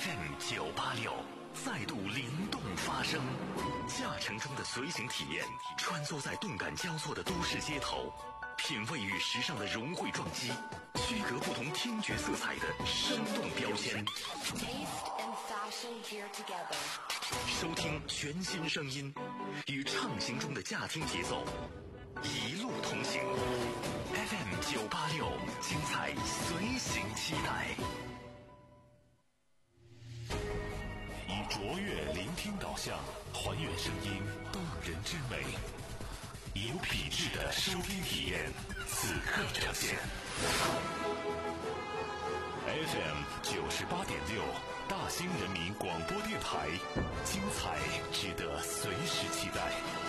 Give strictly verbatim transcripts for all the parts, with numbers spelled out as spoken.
F M 九八六再度灵动发声，驾乘中的随行体验，穿梭在动感交错的都市街头，品味与时尚的融汇撞击，区隔不同听觉色彩的生动标签。收听全新声音，与畅行中的驾听节奏，一路同行。F M 九八六，精彩随行期待。以卓越聆听导向，还原声音动人之美，以有品质的收听体验，此刻呈现。F M 九十八点六，大兴人民广播电台，精彩值得随时期待。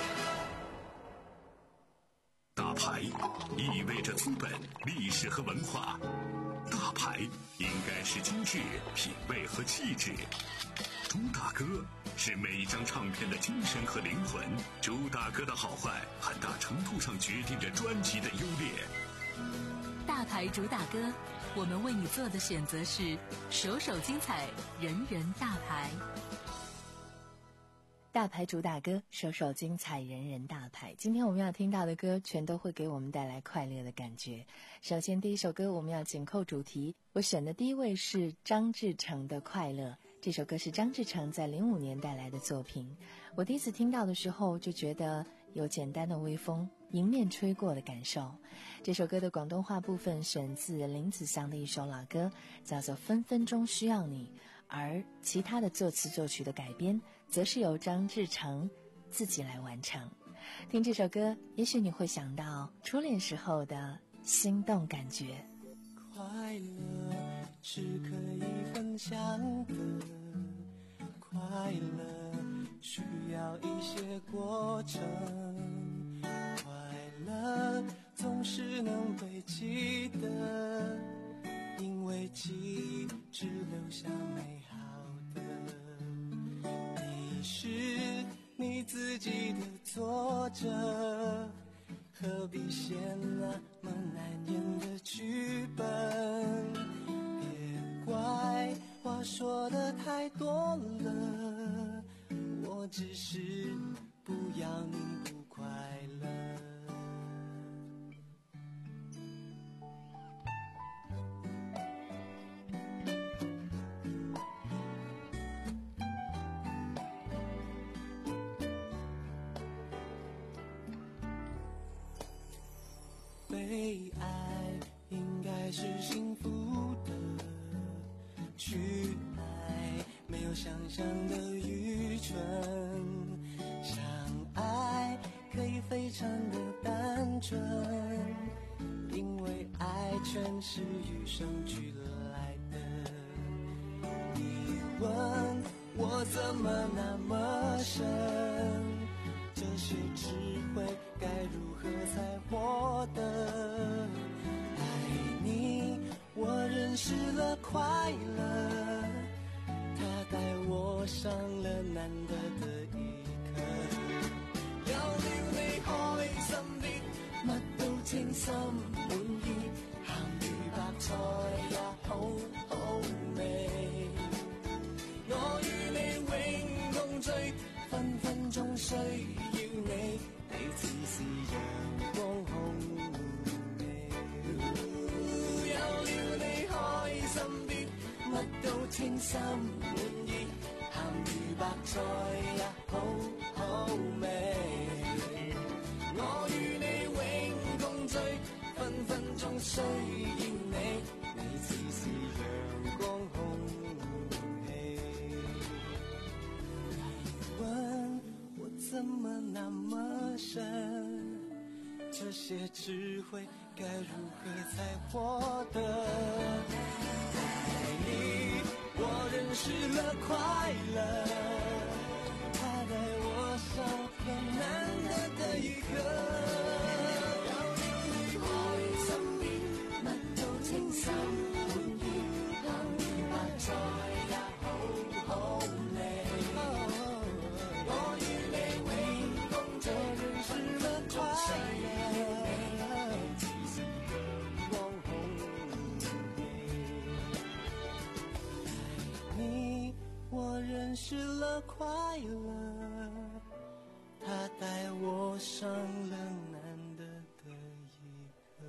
大牌意味着资本、历史和文化，大牌应该是精致、品味和气质。朱大哥是每一张唱片的精神和灵魂，朱大哥的好坏很大程度上决定着专辑的优劣。 大牌主打歌，我们为你做的选择是首首精彩，人人大牌。 大牌主打歌，首首精彩，人人大牌。今天我们要听到的歌全都会给我们带来快乐的感觉。首先第一首歌我们要紧扣主题，我选的第一位是张志成的《快乐》。这首歌是张志成在零五年带来的作品。我第一次听到的时候就觉得有简单的微风迎面吹过的感受。这首歌的广东话部分选自林子祥的一首老歌，叫做《分分钟需要你》，而其他的作词作曲的改编则是由张志成自己来完成。听这首歌，也许你会想到初恋时候的心动感觉。 快乐是可以分享的，快乐需要一些过程，快乐总是能被记得，因为记忆只留下美好的。你是你自己的作者，何必写那么难演的剧本？别怪话说的太多了，我只是不要你不快乐。被爱应该是幸福的，去爱没有想象的愚蠢，相爱可以非常的单纯，因为爱全是与生俱来的。你问我怎么那么深，这些智慧该如何才获得？爱你，我认识了快乐，它带我上了難得的一課。有了你開心啲，乜都稱心滿意，鹹魚白菜也好好味。我與你永共聚，分分鐘需要你，你似是陽光空氣。有了你開心啲，乜都稱心滿意，鹹魚白菜也好好味。我與你永共聚，分分鐘需要你，你似是陽光空氣。你問我怎麼那麼深，這些智慧該如何才獲得？愛你，我認識了快樂，它帶我上了難得的一課。有了你開心啲，乜都稱心滿意，鹹魚白菜也好好味。我與你永共聚，認識了快樂。你失了快乐，它带我上了难得的一课。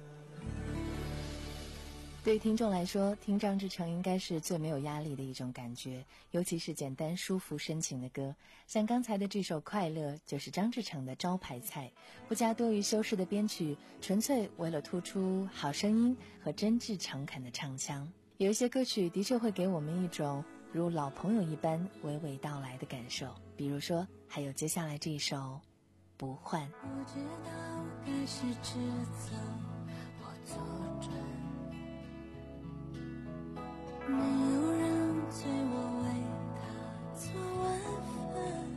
对于听众来说，听张志成应该是最没有压力的一种感觉，尤其是简单舒服深情的歌，像刚才的这首《快乐》就是张志成的招牌菜，不加多余修饰的编曲，纯粹为了突出好声音和真挚诚恳的唱腔。有一些歌曲的确会给我们一种如老朋友一般娓娓道来的感受，比如说还有接下来这一首《不换》。 不知道该是指责或作证，没有人催我为他做晚饭，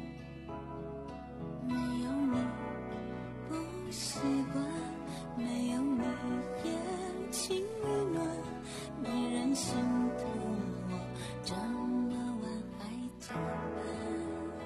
没有你不习惯，没有你也情与暖，没人心疼我这么晚还加班。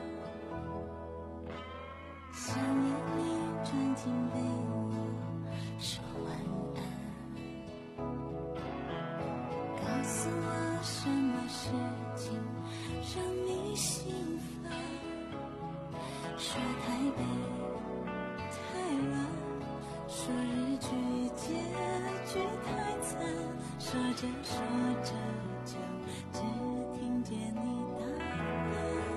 想念你钻进被窝说晚安，告诉我什么事情让你心烦，说台北太乱，说日剧结局太惨，说着说着就只听见你答案。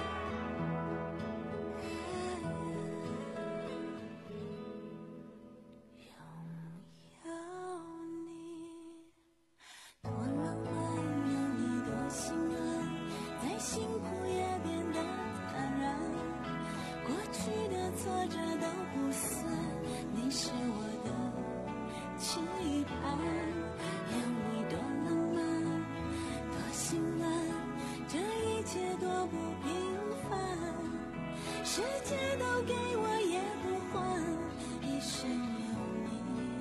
世界都给我也不换，一生有你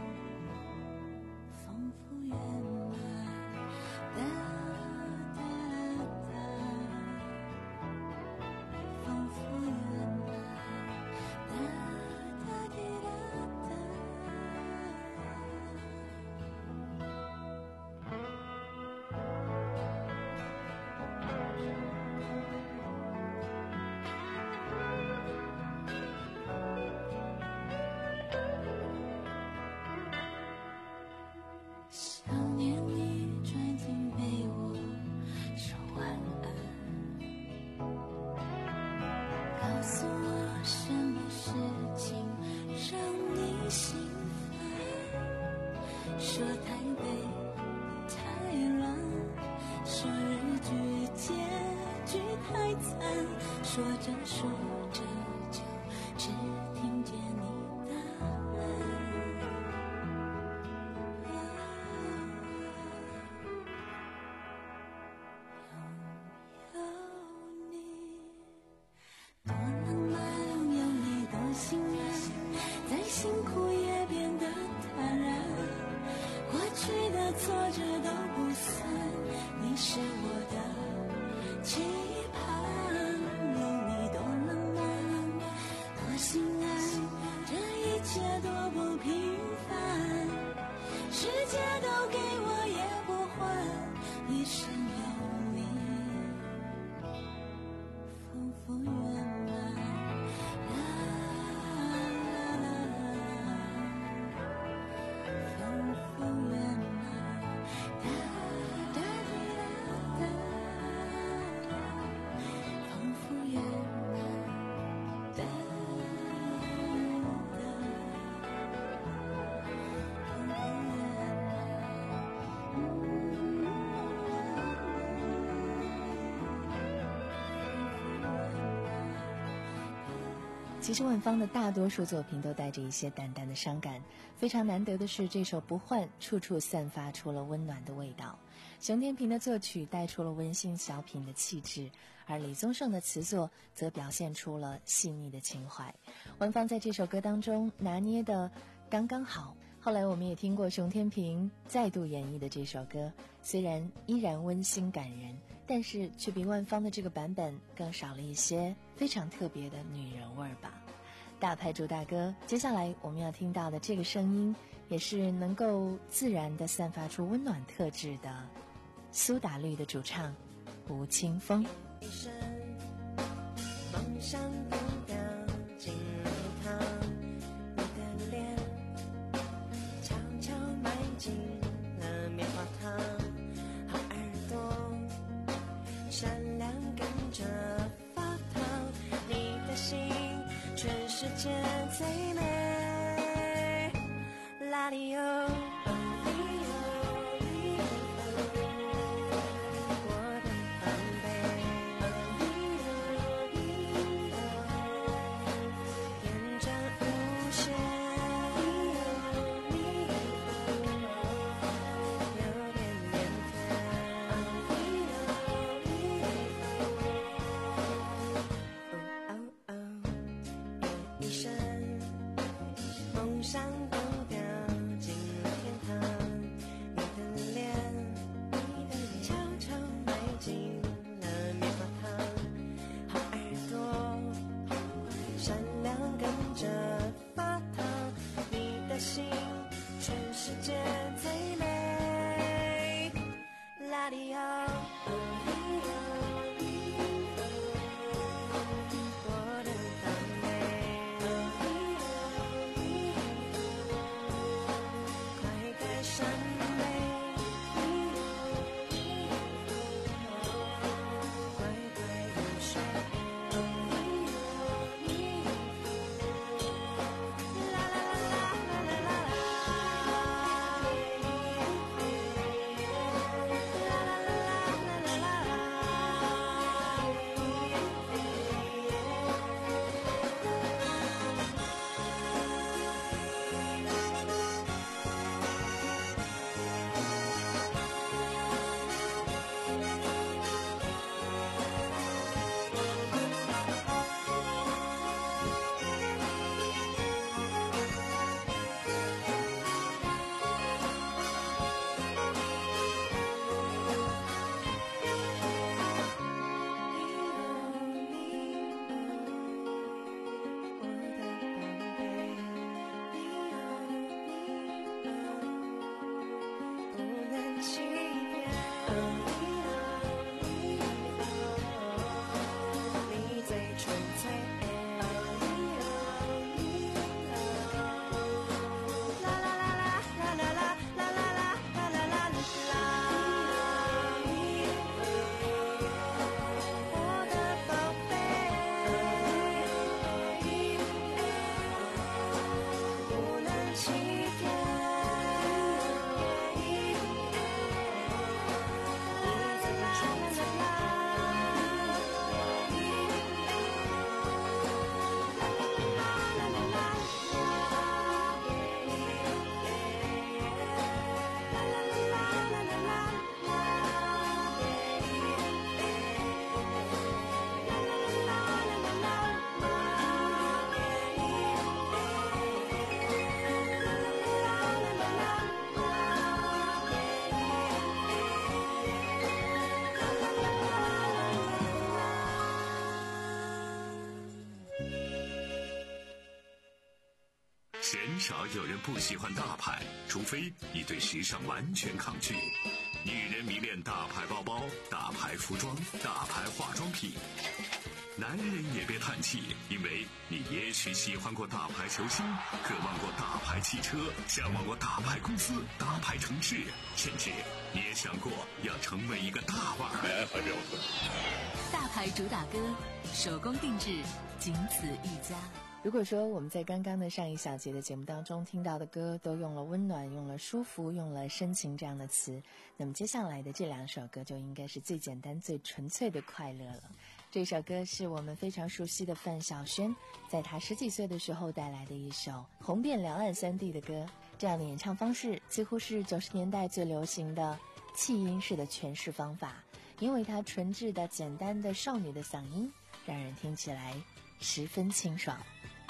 丰富圆满。哒哒哒，丰富圆满。哒哒滴哒哒。想念你钻进被窝说晚安，告诉我什么事情让你心烦，说台北太乱，说日剧结局太惨，说着说着就只听见你答案。辛苦也变得坦然，过去的挫折都不算，你是我的期盼。有你多浪漫，多心安，这一切多不平凡，世界都给我也不换，一生有你丰富圆满。 其实万芳的大多数作品都带着一些淡淡的伤感，非常难得的是这首《不换》处处散发出了温暖的味道。熊天平的作曲带出了温馨小品的气质，而李宗盛的词作则表现出了细腻的情怀。万芳在这首歌当中拿捏的刚刚好。后来我们也听过熊天平再度演绎的这首歌，虽然依然温馨感人，但是却比万芳的这个版本更少了一些非常特别的女人味儿吧。大牌主大哥，接下来我们要听到的这个声音，也是能够自然地散发出温暖特质的苏打绿的主唱吴青峰。 一生梦想丢掉进了天堂，你的脸悄悄埋进了棉花糖，好耳朵善良跟着发烫，你的心全世界最美，拉里欧鲜少有人不喜欢大牌，除非你对时尚完全抗拒。女人迷恋大牌包包、大牌服装、大牌化妆品。男人也别叹气，因为你也许喜欢过大牌球星，渴望过大牌汽车，向往过大牌公司、大牌城市，甚至你也想过要成为一个大腕儿。 大牌主打歌，手工定制，仅此一家。 如果说我们在刚刚的上一小节的节目当中听到的歌都用了温暖、用了舒服、用了深情这样的词，那么接下来的这两首歌就应该是最简单、最纯粹的快乐了。这首歌是我们非常熟悉的范晓萱，在她十几岁的时候带来的一首红遍两岸三地的歌。这样的演唱方式几乎是九十年代最流行的气音式的诠释方法，因为她纯质的、简单的少女的嗓音，让人听起来十分清爽。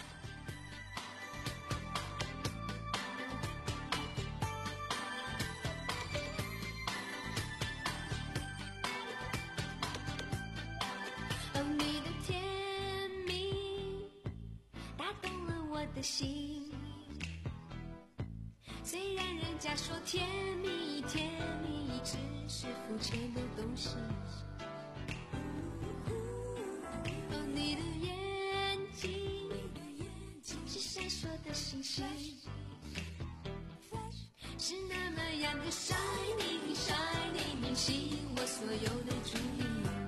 哦，你的甜蜜打动了我的心，虽然人家说甜蜜甜蜜只是肤浅的东西， 心，是那么样的 shining shining， 吸引我所有的注意，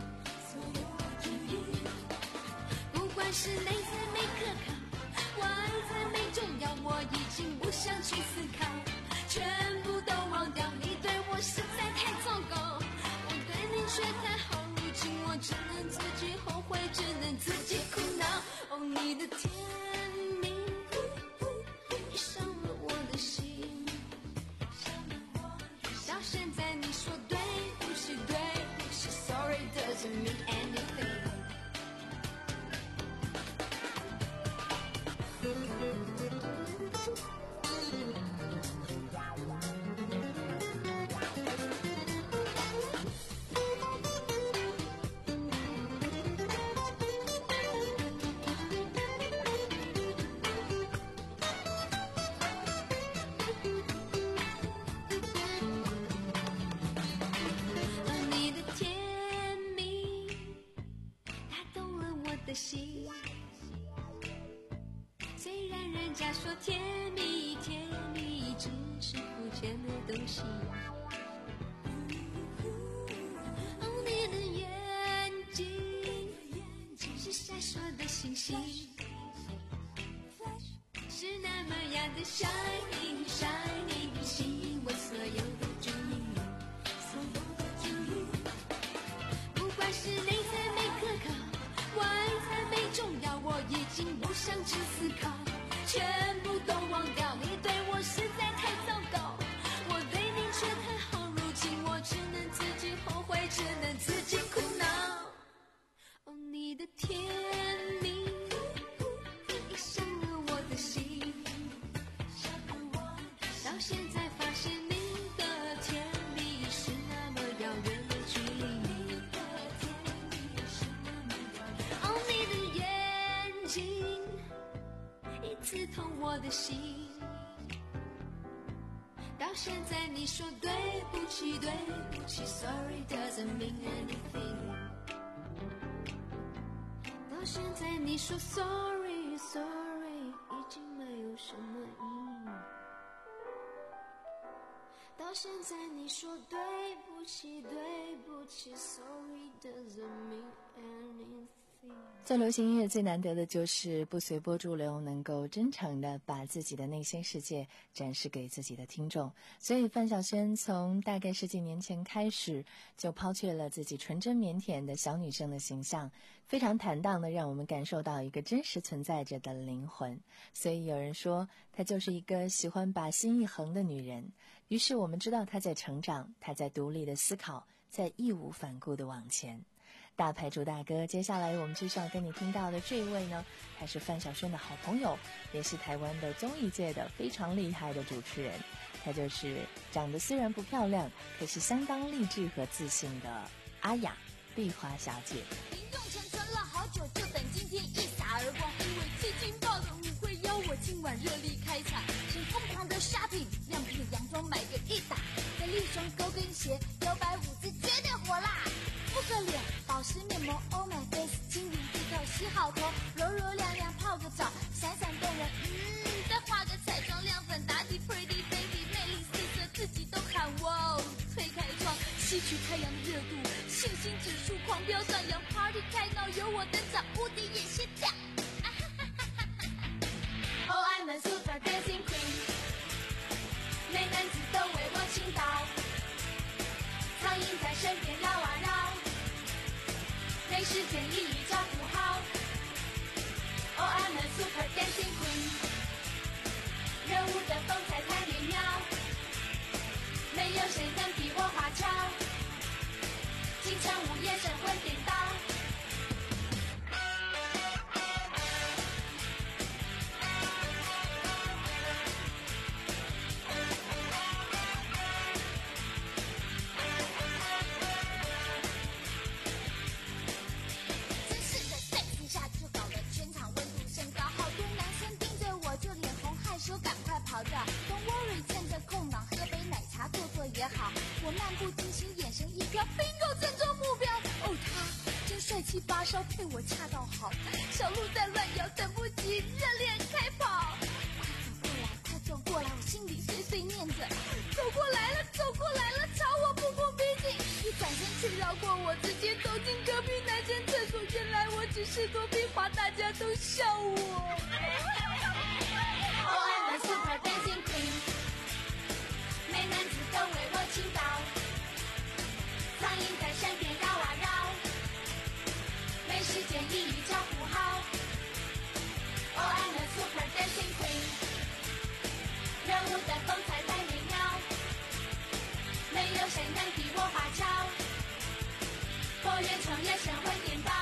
不管是内在美可靠，外在美重要，我已经不想去思考，全部都忘掉，你对我实在太糟糕，我对你却太好，如今我只能自己后悔，只能自己苦恼。哦，你的甜蜜已伤了我的心，到现在你说对不起对不起 Sorry doesn't mean anything。的心，虽然人家说甜蜜甜蜜只是肤浅的东西，哦，你的眼睛是闪烁的星星，是那么样的 shining shining， 吸引我所有的注意，不管是内在美可靠，外在美重要，我已经不想去思考，全部都忘掉，你对我实在太糟糕，我对你却太好，如今我只能自己后悔，只能自己苦恼。哦，你的甜蜜已伤了我的心，到现在发现你的甜蜜是那么遥远的距离，刺痛我的心，到现在你说对不起对不起 Sorry doesn't mean anything， 到现在你说 Sorry Sorry 已经没有什么意义，到现在你说对不起对不起 Sorry doesn't mean anything。 做流行音乐最难得的就是不随波逐流，能够真诚地把自己的内心世界展示给自己的听众。所以范晓萱从大概十几年前开始就抛却了自己纯真腼腆的小女生的形象，非常坦荡地让我们感受到一个真实存在着的灵魂。所以有人说她就是一个喜欢把心一横的女人，于是我们知道她在成长，她在独立的思考，在义无反顾地往前。大牌主大哥，接下来我们继续要跟你听到的这一位呢，他是范晓萱的好朋友，也是台湾的综艺界的非常厉害的主持人，他就是长得虽然不漂亮，可是相当励志和自信的阿雅丽花小姐。 林仲成存了好久，就等今天一洒而光，因为最劲爆的舞会邀我今晚热力开场，先疯狂的 shopping， 亮片洋装买个一打，再立双高跟鞋，摇摆舞姿绝对火辣。敷个脸，保湿面膜 ，Oh my face， 晶莹剔透，洗好头，柔柔亮亮，泡个澡，闪闪动人。嗯，再画个彩妆，亮粉打底 ，Pretty baby， 魅力四射，自己都喊哇！推开窗，吸取太阳的热度，信心指数狂飙上扬 ，Party 开闹，有我登场，无敌也心跳。啊哈哈哈哈哈 ！Oh I'm a super dancing queen， 美男子都为我倾倒，苍蝇在身边绕啊绕。没时间一一找不好 Oh I'm a super dancing queen， 热舞的风采太美妙，没有谁能比我花俏，经常午夜神魂颠倒。Don't worry， 趁着空档喝杯奶茶坐坐也好。我漫不经心，眼神一飘 ，bingo 正中目标。哦，他真帅气发烧，配我恰到好。小鹿在乱摇，等不及热恋开跑。快走过来， 心里碎碎念着，走过来了，走过来了，朝我步步逼近。一转身却绕过我，直接走进隔壁男生厕所。原来我只是躲避花，大家都笑我。Oh, I'm a super dancing queen， 美男子都为我倾倒，苍蝇在身边绕啊绕，没时间一一叫呼号。Oh, I'm a super dancing queen， 人物的风采太美妙，没有谁能比我花俏，佛缘成也神魂颠倒。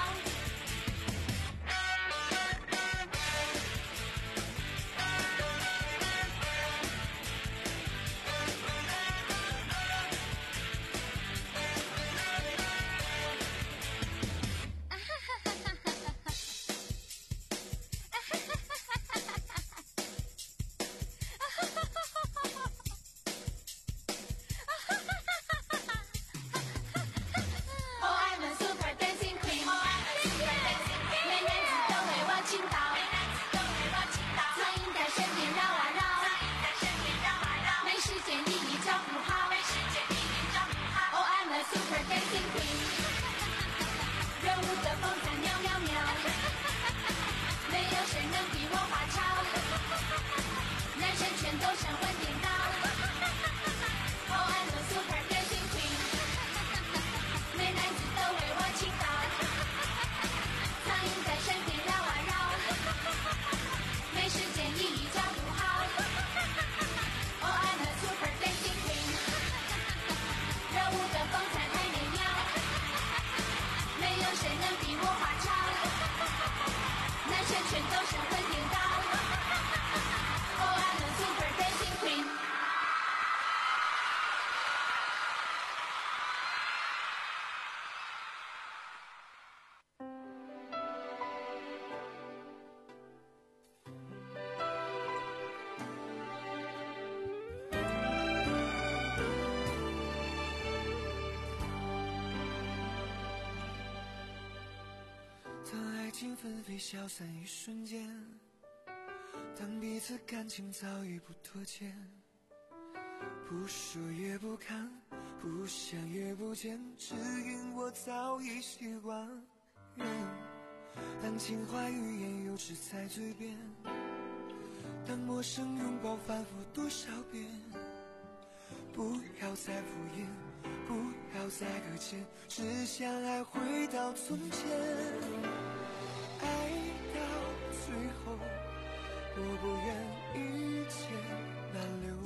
纷飞消散一瞬间，当彼此感情早已不拖欠，不说也不看，不想也不见，只因我早已习惯。当情话语言幼稚在嘴边，当陌生拥抱反复多少遍，不要再敷衍，不要再搁浅，只想爱回到从前。爱到最后，我不愿一切难留，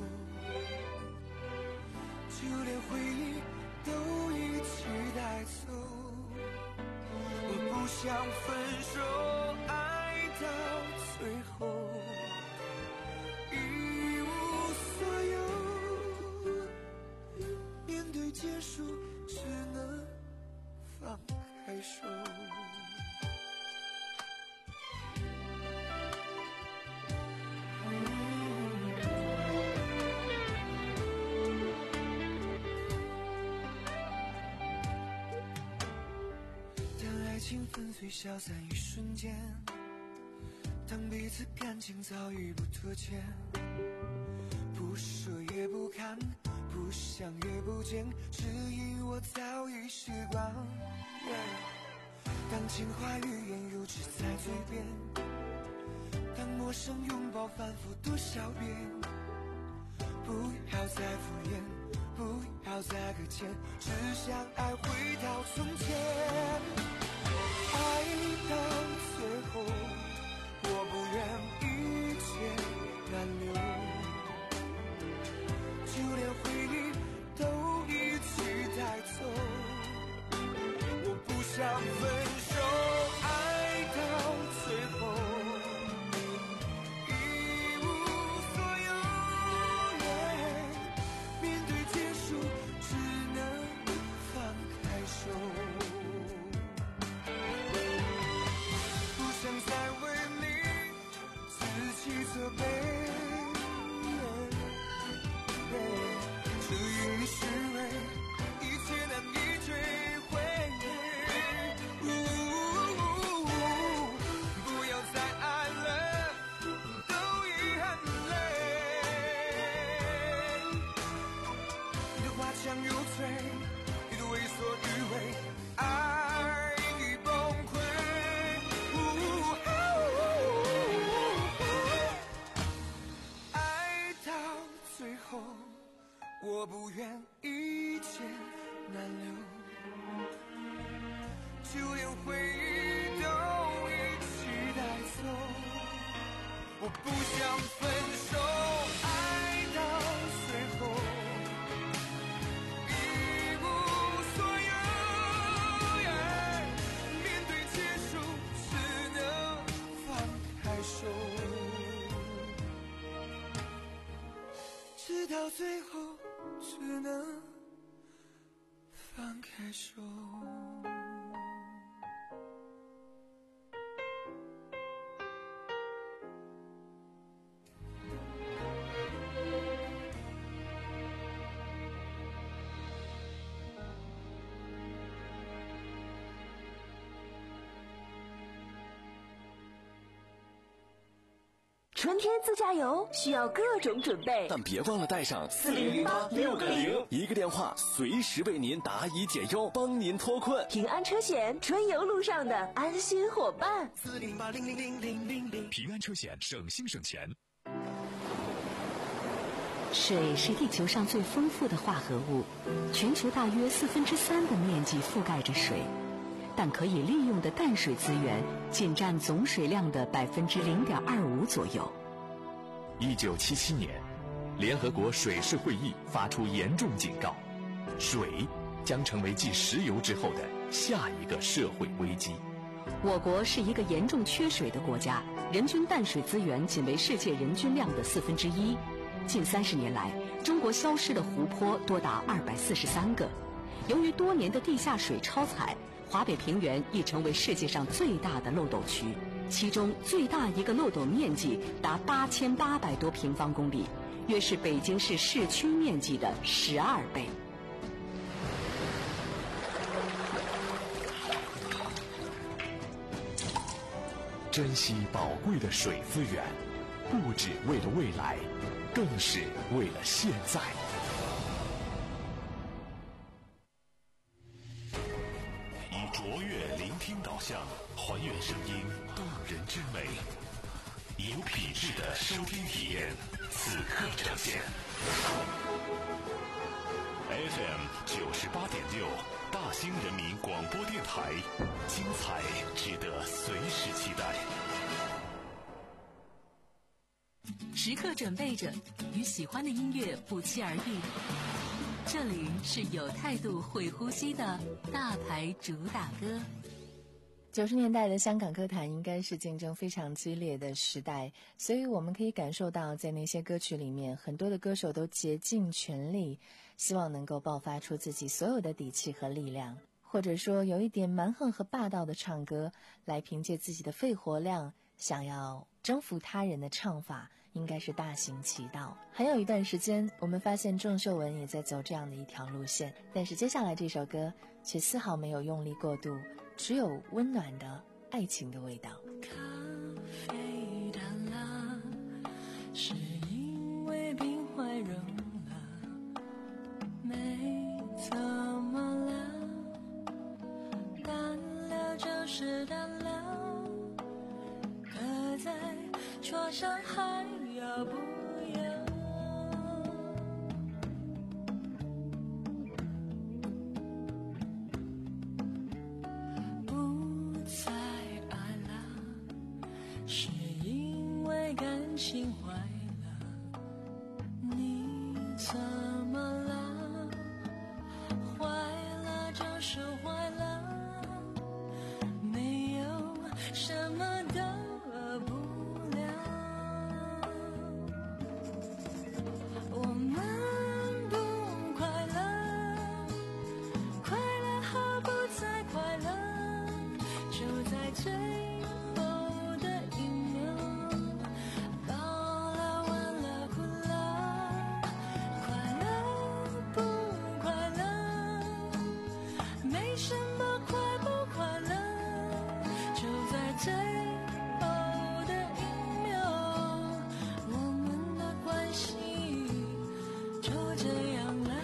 就连回忆都一起带走。我不想分手，爱到最后一无所有，面对结束只能放开手。纷飞消散一瞬间，当彼此感情早已不拖欠，不说也不看，不想也不见，只因我早已习惯。yeah. 当情话语言幼稚在嘴边，当陌生拥抱反复多少遍，不要再敷衍，不要再搁浅，只想爱回到从前。爱到最后，我不愿一切难留，就连回忆都一起带走。我不想分手，爱到最后一无所有。yeah. 面对结束，只能放开手。在就连回忆都一起带走。我不想分手，爱到最后一无所有，面对结束只能放开手，直到最后只能放开手。 春天自驾游需要各种准备， 但别忘了带上四零零八六个零，一个电话随时为您答疑解忧，帮您脱困。 平安车险，春游路上的安心伙伴。 四零八零零零零零零， 平安车险，省心省钱。 水是地球上最丰富的化合物，全球大约四分之三的面积覆盖着水，但可以利用的淡水资源仅占总水量的百分之零点二五左右。 一九七七年，联合国水事会议发出严重警告，水将成为继石油之后的下一个社会危机。 我国是一个严重缺水的国家，人均淡水资源仅为世界人均量的四分之一。近三十年来，中国消失的湖泊多达二百四十三个。由于多年的地下水超采，华北平原已成为世界上最大的漏斗区，其中最大一个漏斗面积达八千八百多平方公里，约是北京市市区面积的十二倍。 珍惜宝贵的水资源，不只为了未来，更是为了现在。以卓越聆听导向，还原声音动人之美，以有品质的收听体验，此刻呈现。F M 九十八点六，大兴人民广播电台，精彩值得随时期待。 时刻准备着，与喜欢的音乐不期而遇。这里是有态度、会呼吸的大牌主打歌。 九十年代的香港歌坛应该是竞争非常激烈的时代，所以我们可以感受到，在那些歌曲里面，很多的歌手都竭尽全力，希望能够爆发出自己所有的底气和力量，或者说有一点蛮横和霸道的唱歌，来凭借自己的肺活量，想要征服他人的唱法，应该是大行其道。还有一段时间，我们发现郑秀文也在走这样的一条路线，但是接下来这首歌却丝毫没有用力过度，只有温暖的爱情的味道。 咖啡淡了，是因为冰块融了，没怎么了，淡了就是淡了，刻在桌上还要不要？不再爱了，是因为感情坏了，你怎么了？坏了就是坏了，没有什么大不了。我们不快乐，快乐和不再快乐，就在最后的一秒，饱了完了哭了，快乐不快乐，没什么快不快乐，就在最后的一秒，我们的关系就这样了。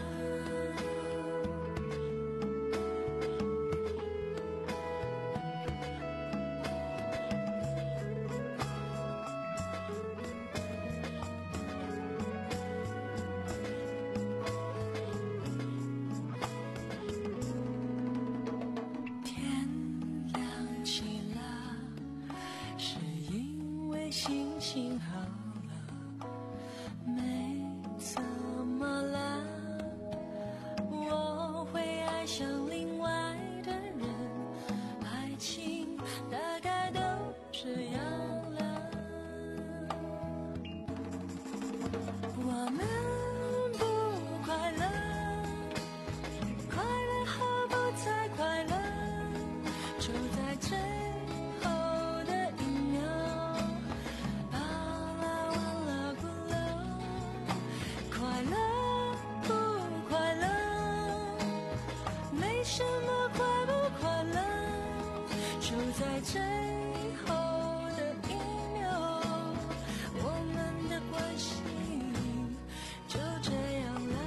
没什么快不快乐，就在最后的一秒，我们的关系就这样了。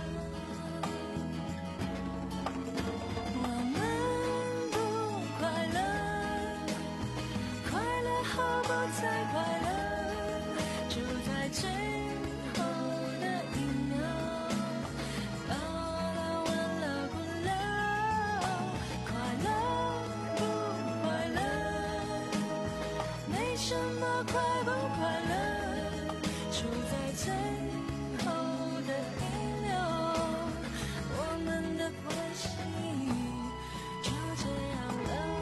我们不快乐，快乐后不再快乐，就在最后的一秒，啦啦完了不了，快乐不快乐，没什么快不快乐，就在最后的一秒，我们的关系就这样了。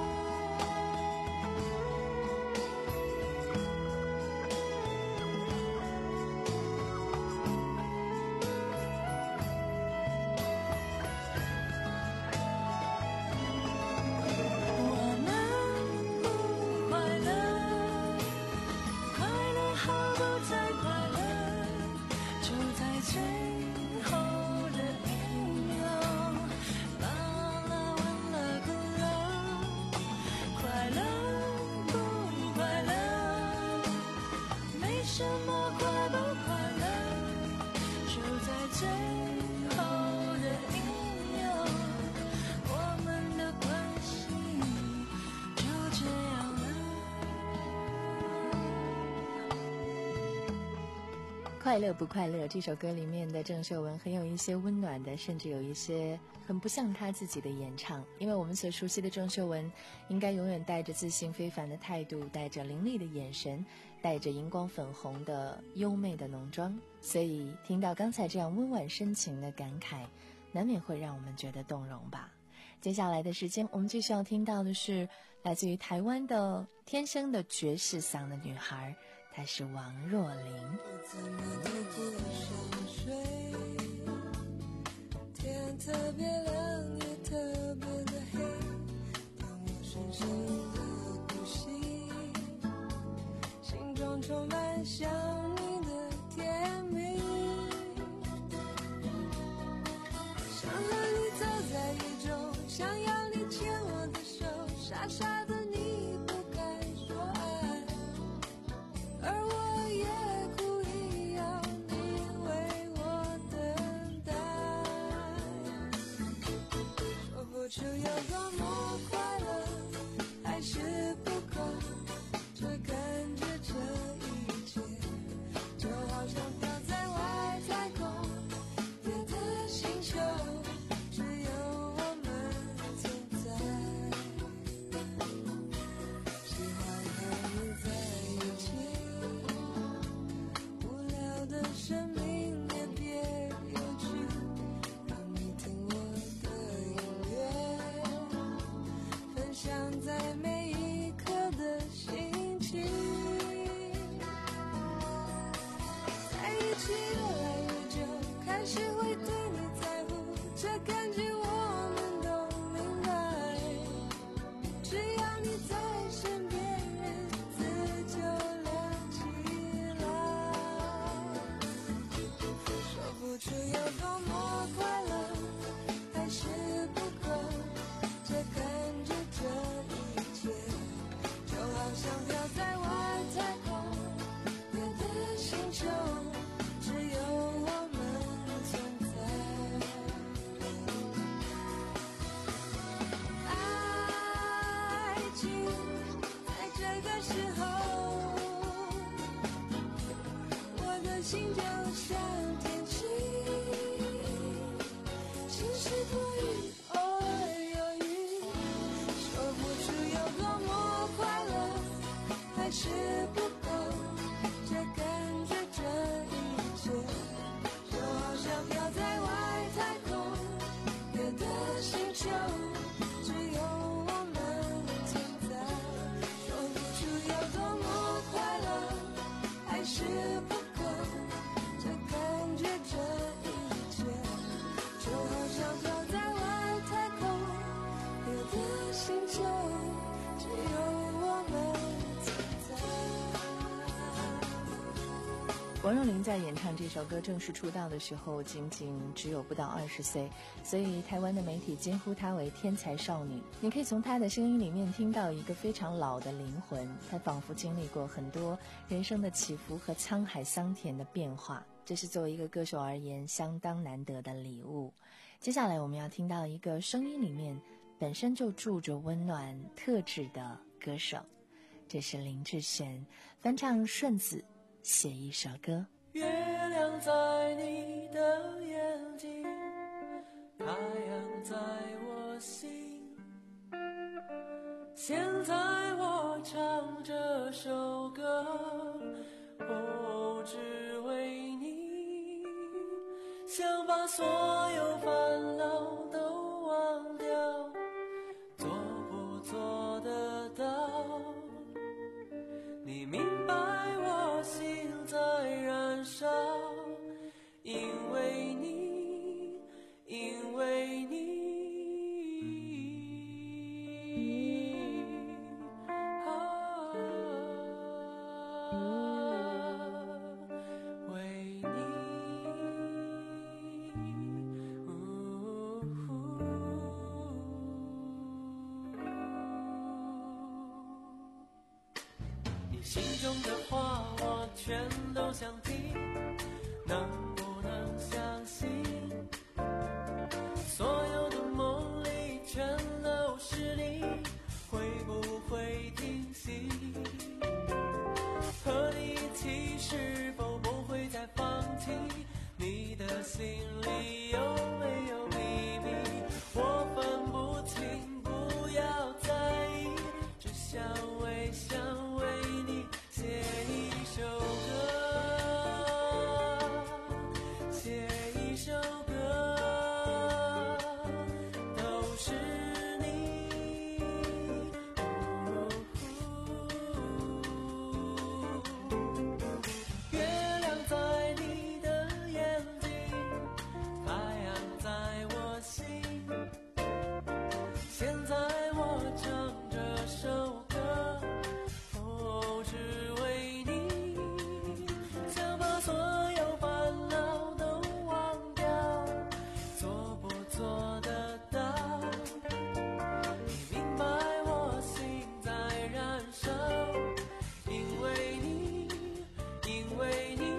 我们不快乐，快乐后不再快乐，就在最后的一秒，啦啦完了不了，快乐不快乐，没什么快不快乐，就在最后的一秒，我们的关系就这样了。 快乐不快乐这首歌里面的郑秀文很有一些温暖的，甚至有一些很不像她自己的演唱。因为我们所熟悉的郑秀文应该永远带着自信非凡的态度，带着凌厉的眼神，带着荧光粉红的优美的浓妆，所以听到刚才这样温婉深情的感慨，难免会让我们觉得动容吧。接下来的时间我们继续要听到的是来自于台湾的天生的爵士嗓的女孩，她是王若琳。 我怎么都不想睡，天特别亮也特别的黑，当我深深的呼吸，心中充满想你的甜蜜，想和你走在雨中，想要你牵我的手，傻傻的你不该说爱，而我也故意要你为我等待，说不出有多么快乐，还是不够，这感觉这一切就好像飘在外太空别的星球，只有我们存在，喜欢和你在一起，无聊的生命也别有趣，让你听我的音乐，分享在每一刻的心情，在一起越来越久，开始会对你在乎，这感觉我们都明白，只要你在身边，日子就亮起来，说不出有多么快乐，还是不够，这感觉这一切就好像飘在外太空别的星球，只有我们存在，爱情在这个时候，我的心就像天气，晴时多云，偶尔有雨，说不出有多么快乐，还是不够，这感觉这一切就好像飘在外太空别的星球，只有我们存在，说不出有多么快乐，还是不够，这感觉这一切就好像飘在外太空别的星球，只有我们存在。 王若琳在演唱这首歌正式出道的时候仅仅只有不到二十岁，所以台湾的媒体惊呼她为天才少女。你可以从她的声音里面听到一个非常老的灵魂，她仿佛经历过很多人生的起伏和沧海桑田的变化，这是作为一个歌手而言相当难得的礼物。接下来我们要听到一个声音里面本身就住着温暖特质的歌手，这是林志炫翻唱顺子写一首歌。 月亮在你的眼睛，太阳在我心，现在我唱这首歌，哦，只为你，想把所有烦恼都忘掉，做不做得到？你明白我心在燃烧，因为你，因为你，啊，为你，你心中的话我全都想听，能不能相信所有的梦里全都是你，会不会停息，和你一起是否不会再放弃，你的心里有没有秘密，我分不清，不要在意，只想微笑为你写一首歌，写一首歌，都是你，月亮在你的眼睛，太阳在我心，现在我唱这首歌，哦，只为你，想把所有烦恼都忘掉，做不做得到？你明白我心在燃烧，因为你，因为你，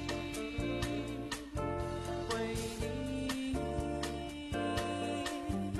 为你。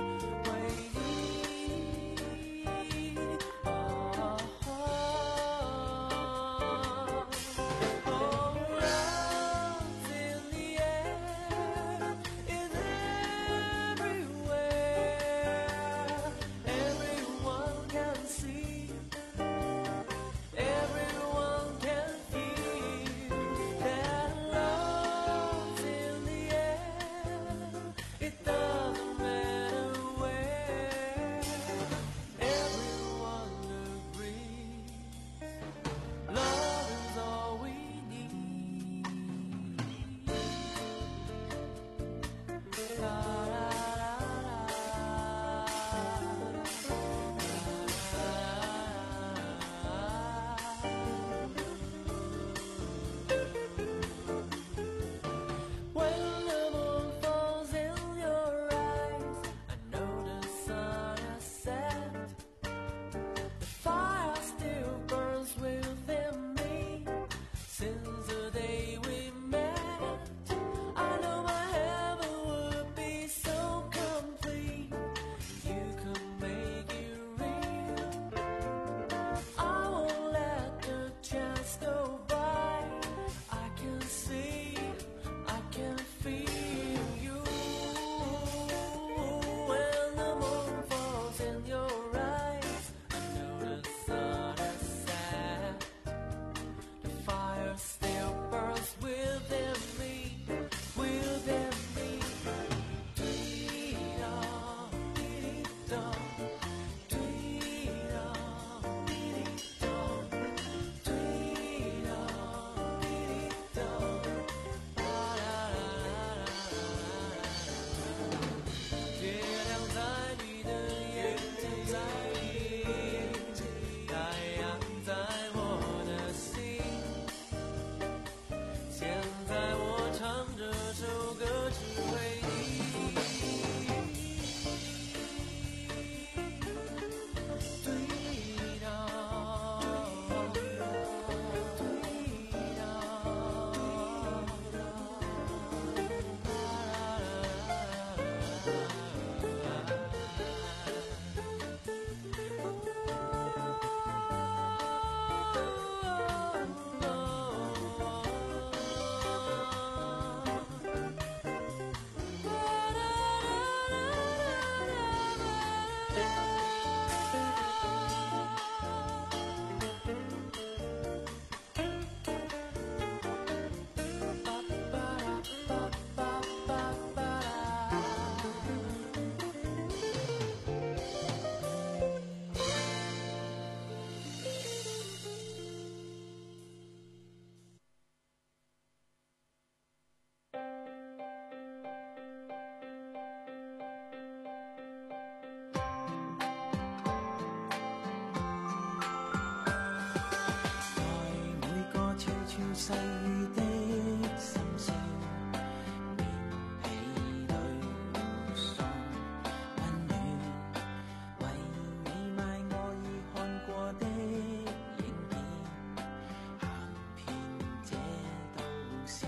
细雨的心声，棉被里送温暖，为你买我已看过的影片，行遍这都市，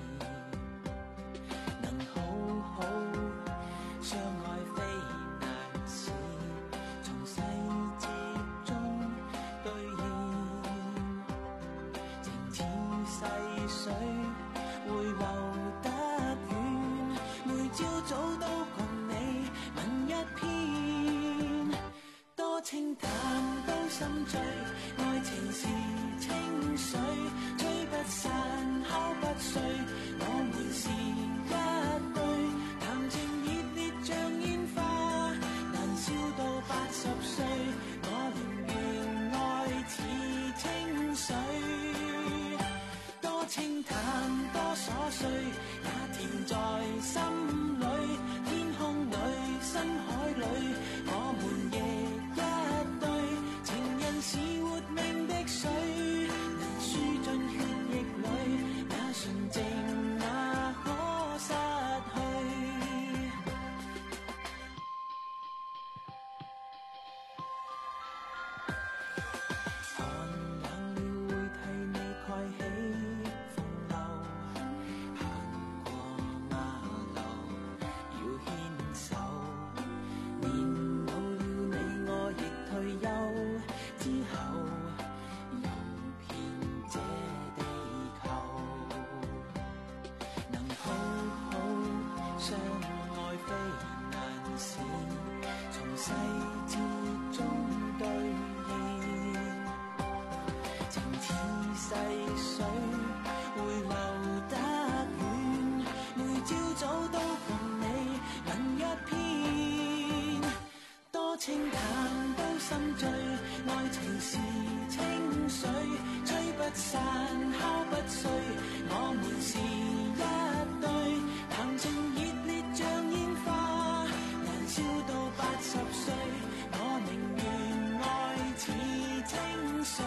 能好好相爱非难事，從細節中兌現，情似細水會流得遠，每朝早都共你吻一片，多清淡都心醉，愛情是清水，吹不散敲不碎，我們是一對，談情熱烈像煙花，難笑到八十歲，我寧願愛似清水，多清淡多瑣碎，也甜在心裏，天空裏深海裏，我們亦一對，情人是活命的水，能輸進血液裏，那純淨那可失去。寒冷了會替你蓋起風褸，行過馬路要牽手，年老了你我亦退休之後，遊遍這地球，能好好相愛非難事，從細節中兌現，情似細水會流得遠，每朝早都共你吻一片，多清淡都心醉，愛情是清水，吹不散敲不碎，我們是一對，談情熱烈像煙花，難笑到八十歲，我寧願愛似清水，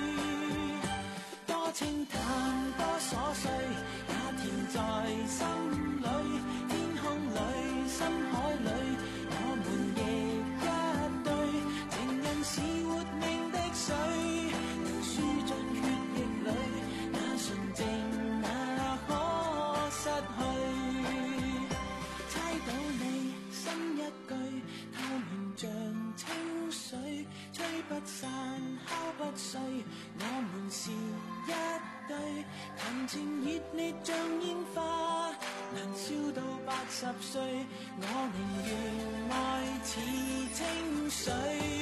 多清淡多瑣碎，也甜在心裏，天空裏深海裏，我們亦一對，情人是活命的水，能輸進血液裏，那純淨那可失去，猜到你心一句，透明像清水，吹不散敲不碎，我們是一對，談情熱烈像煙花，難笑到八十歲，我寧願愛似清水，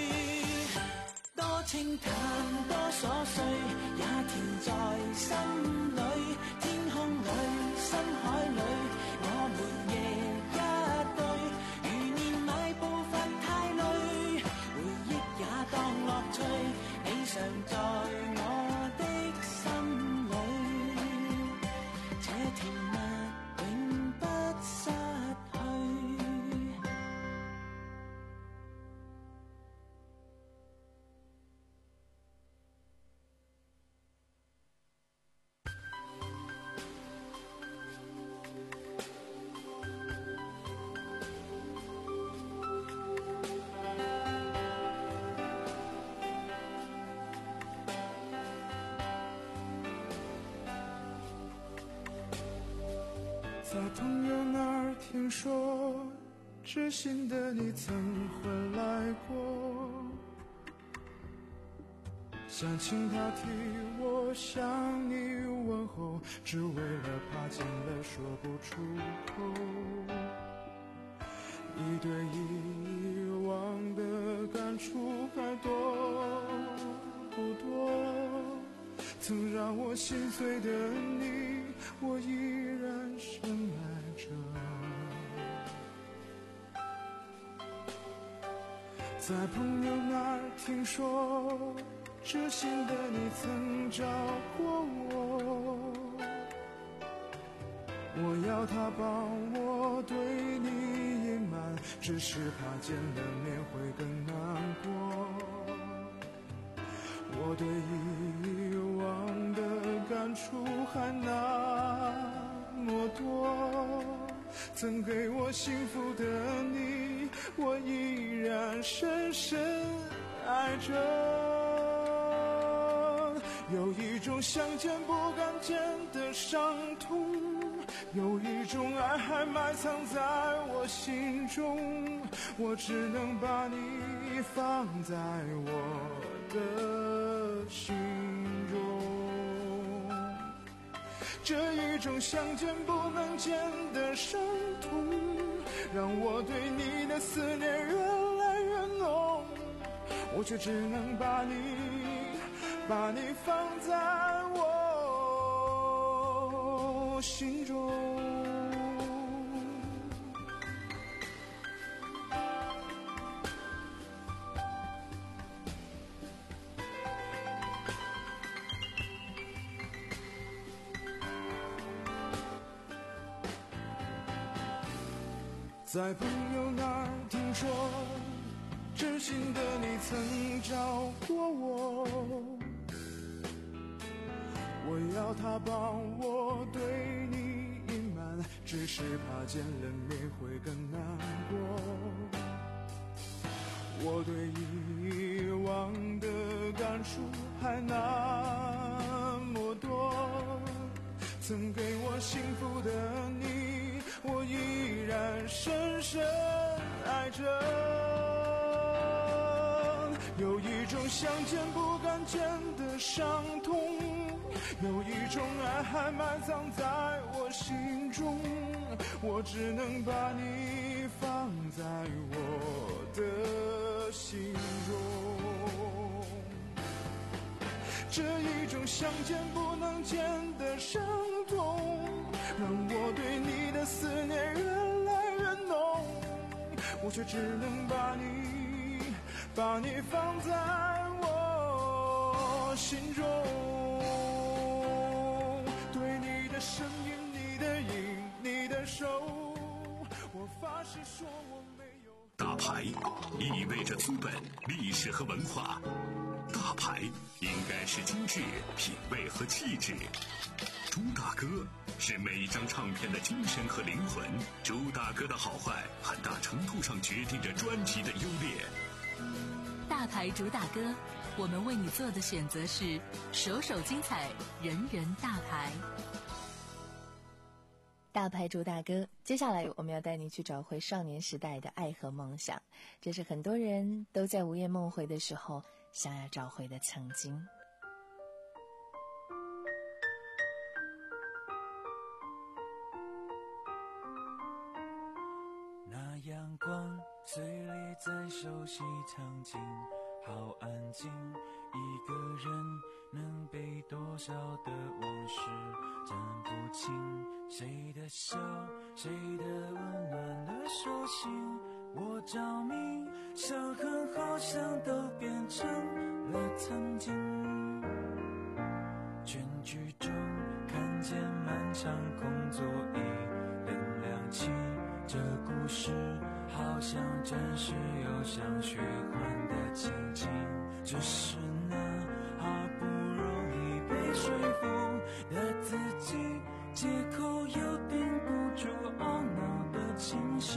多清淡多瑣碎，也甜在心裏，天空裏深海裏，我們亦一對，如年邁步伐太累，回憶也當樂趣，你常在我的心裏，這甜蜜永不失去。 在朋友那儿听说，知心的你曾回来过，想请他替我向你问候，只为了怕见了说不出口。你对以往的感触还多不多？曾让我心碎的你，我依然深爱着。在朋友那儿听说，知心的你曾找过我，我要他帮我对你隐瞒，只是怕见了面会更难过。我对以往的感感触还那么多，曾给我幸福的你，我依然深深爱着。有一种想见不敢见的伤痛，有一种爱还埋藏在我心中，我只能把你放在我的心中。这一种想见不能见的伤痛，让我对你的思念越来越浓，我却只能把你把你放在我心中。在朋友那儿听说，知心的你曾找过我，我要他帮我对你隐瞒，只是怕见了面会更难过。我对遗忘的感触还那么多，曾给我幸福的你，我依然深深爱着。有一种想见不敢见的伤痛，有一种爱还埋藏在我心中，我只能把你放在我的心中。这一种想见不能见的伤痛，让我对你的思念越来越浓，我却只能把你把你放在我心中。对你的声音，你的影，你的手，我发誓说我没有。 大牌意味着资本、历史和文化，大牌应该是精致、品味和气质。朱大哥是每一张唱片的精神和灵魂，朱大哥的好坏很大程度上决定着专辑的优劣。 大牌朱大哥，我们为你做的选择是首首精彩，人人大牌。 大牌朱大哥，接下来我们要带你去找回少年时代的爱和梦想，这是很多人都在午夜梦回的时候想要找回的曾经。 那阳光碎裂在熟悉场景，好安静，一个人能被多少的往事占不清，谁的笑，谁的温暖的手心，我着迷，想和好像都变成了曾经。全剧中看见漫长工作椅灯亮起，这故事好像真实又像虚幻的情景，只是那好不容易被说服的自己，借口又顶不住懊恼的清醒。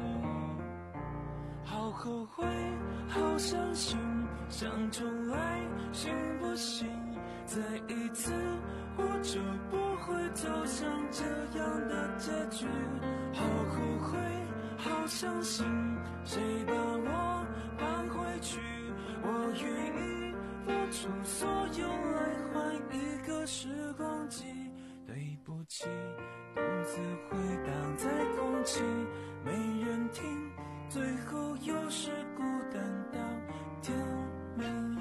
好后悔，好伤心，想重来行不行？再一次我就不会走向这样的结局。好后悔，好伤心，谁把我搬回去？我愿意付出所有来换一个时光机。对不起，独自回荡在空气，没人听，最后又是孤单到天明。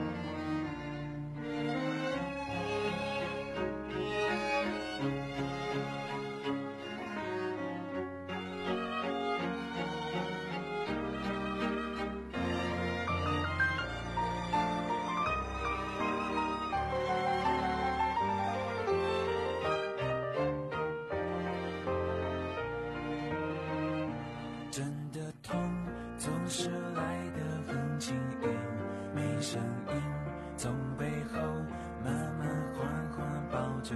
真的痛总是来得很轻易，没声音，从背后慢慢缓缓抱着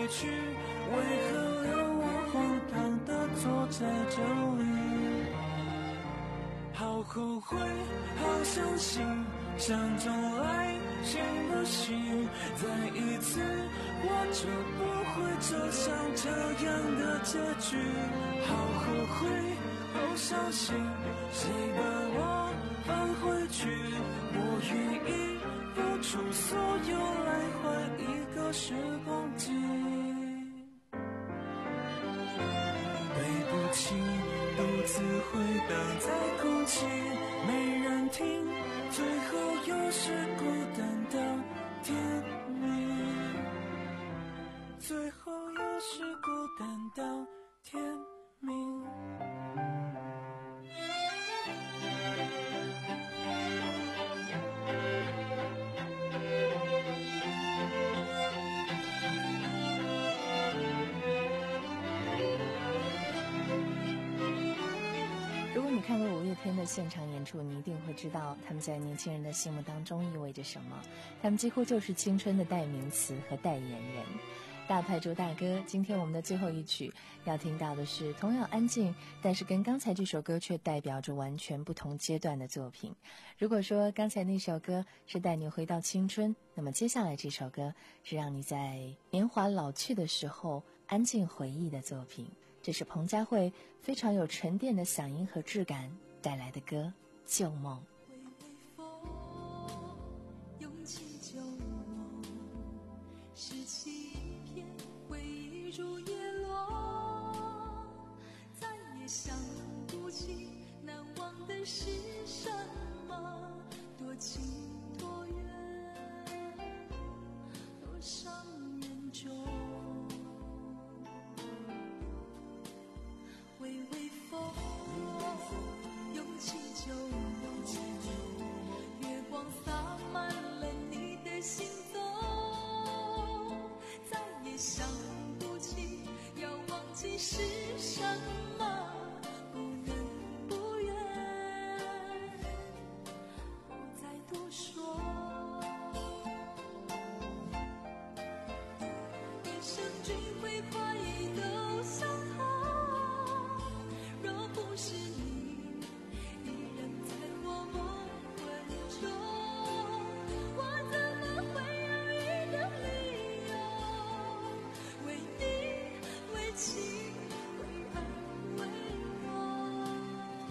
去？为何让我荒唐地坐在这里？好后悔，好伤心，想中来信的信，再一次我就不会走向这样的结局。好后悔，好伤心，谁把我放回去？我愿意付出所有来换一个时光机。对不起，独自回荡在空气，没人听，最后又是孤单到天明，最后又是孤单到天明。 如果你看过五月天的现场演出，你一定会知道他们在年轻人的心目当中意味着什么。他们几乎就是青春的代名词和代言人。大派朱大哥，今天我们的最后一曲要听到的是同样安静，但是跟刚才这首歌却代表着完全不同阶段的作品。如果说刚才那首歌是带你回到青春，那么接下来这首歌是让你在年华老去的时候安静回忆的作品。这是彭佳慧非常有沉淀的嗓音和质感带来的歌《旧梦》。 涌起旧梦，拾起一片回忆如叶落，再也想不起难忘的是什么，多近多远，多伤人中。微微风涌起旧梦，月光洒满了你的行踪，再也想不起要忘记是什么，不能不愿，不再多说。一生追悔怀疑都相同，是你依然在我梦魂中，我怎么会有一个理由为你为情为爱为我。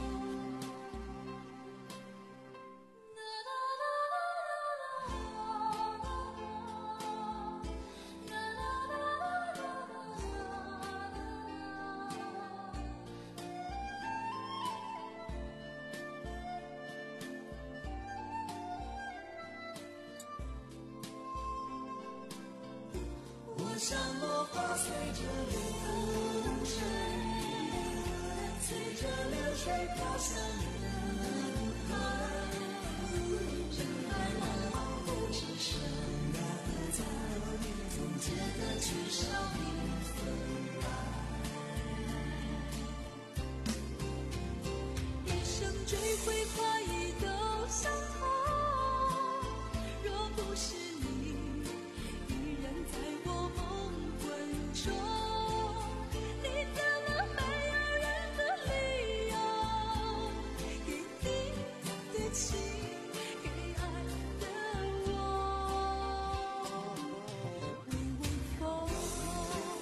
像落花随着流水，随着流水飘向人海，人海茫茫不知生难在，总觉得至少一份爱。 一生追悔怀疑都相同，若不是你依然在我梦魂中，你怎么没有人的理由给你的情给爱的我。微微风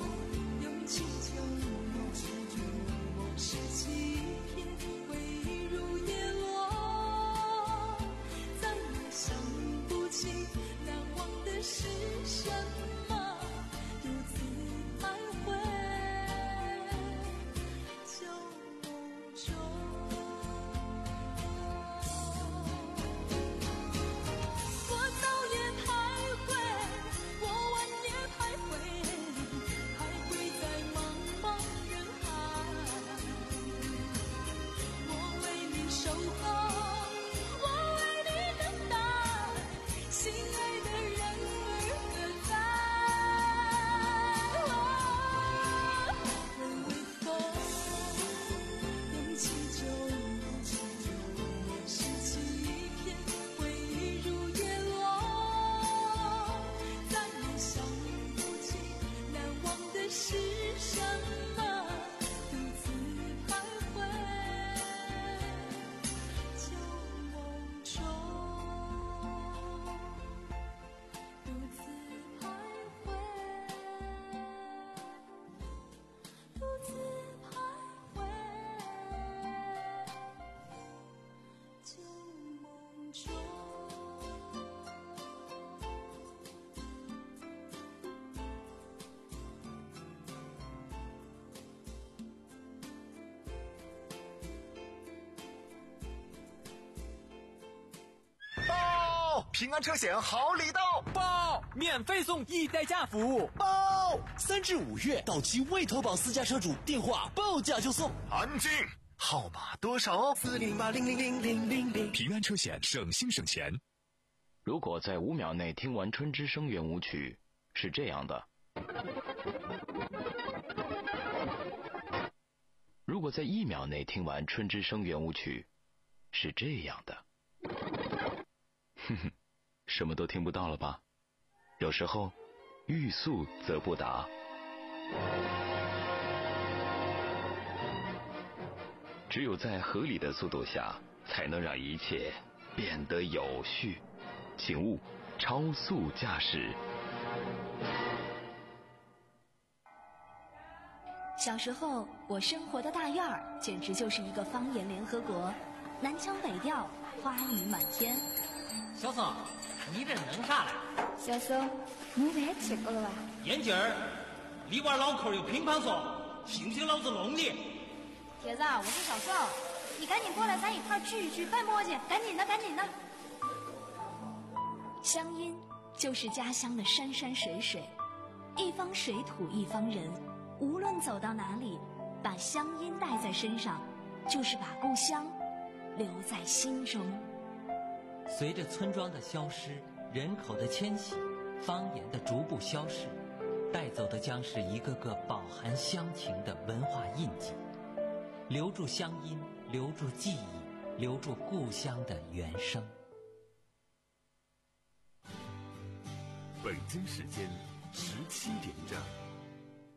平安车险好礼到， 报免费送一代驾服务， 报三至五月到期未投保私家车主电话报价就送。 安静，号码多少？ 四零八零零零零零零。 平安车险，省心省钱。 如果在五秒内听完春之声圆舞曲，是这样的。如果在一秒内听完春之声圆舞曲，是这样的。哼哼，什么都听不到了吧？有时候欲速则不达。只有在合理的速度下，才能让一切变得有序。请勿超速驾驶。 小时候，我生活的大院儿简直就是一个方言联合国，南腔北调，花语满天。 小宋，你这弄啥嘞？ 小宋，你来吃过了吧？ 眼镜儿，里边老口有乒乓球，信不信老子弄你？ 铁子，我是小宋，你赶紧过来，咱一块聚一聚，办磨叽，赶紧的，赶紧的。 乡音就是家乡的山山水水，一方水土一方人，无论走到哪里，把乡音带在身上，就是把故乡留在心中。 随着村庄的消失，人口的迁徙，方言的逐步消逝，带走的将是一个个饱含乡情的文化印记。留住乡音，留住记忆，留住故乡的原声。 北京时间十七点整。